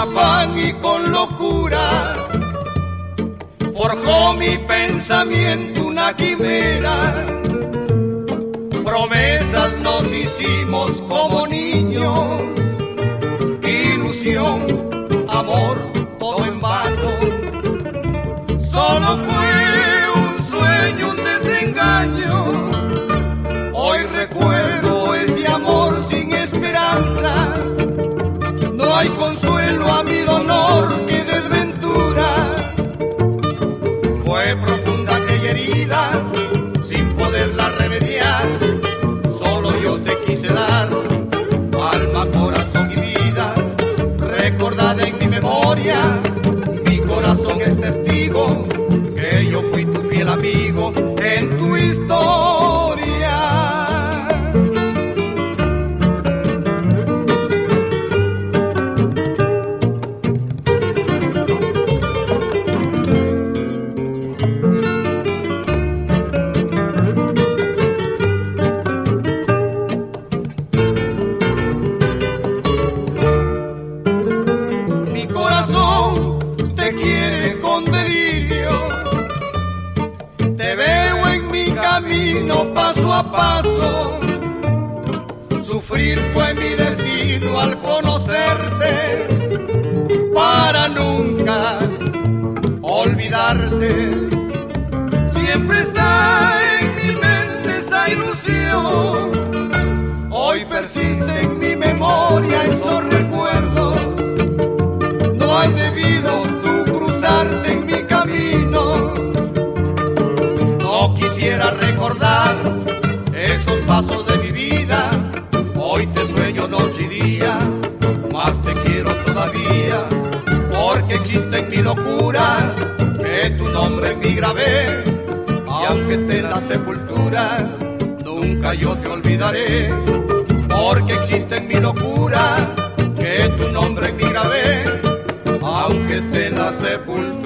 afán y con locura forjó mi pensamiento una quimera. Promesas nos hicimos como niños, ilusión, amor, todo en vano. Solo fue un sueño, un desengaño. Hoy recuerdo ese amor sin esperanza. No hay consuelo a mi dolor que desventura. Fue profunda aquella herida, sin poderla remediar. Solo yo te quise dar, alma, corazón y vida. Recordada en mi memoria, mi corazón es testigo que yo fui tu fiel amigo en tu historia. Paso a paso, sufrir fue mi destino al conocerte, para nunca olvidarte. Siempre está en mi mente esa ilusión, hoy persiste en mi memoria esos recuerdos. No hay debido tú cruzarte en mi camino. No quisiera recordar esos pasos de mi vida. Hoy te sueño noche y día, más te quiero todavía, porque existe en mi locura que tu nombre en mí grabé. Y aunque esté en la sepultura, nunca yo te olvidaré, porque existe en mi locura que tu nombre en mí grabé. Aunque esté en la sepultura,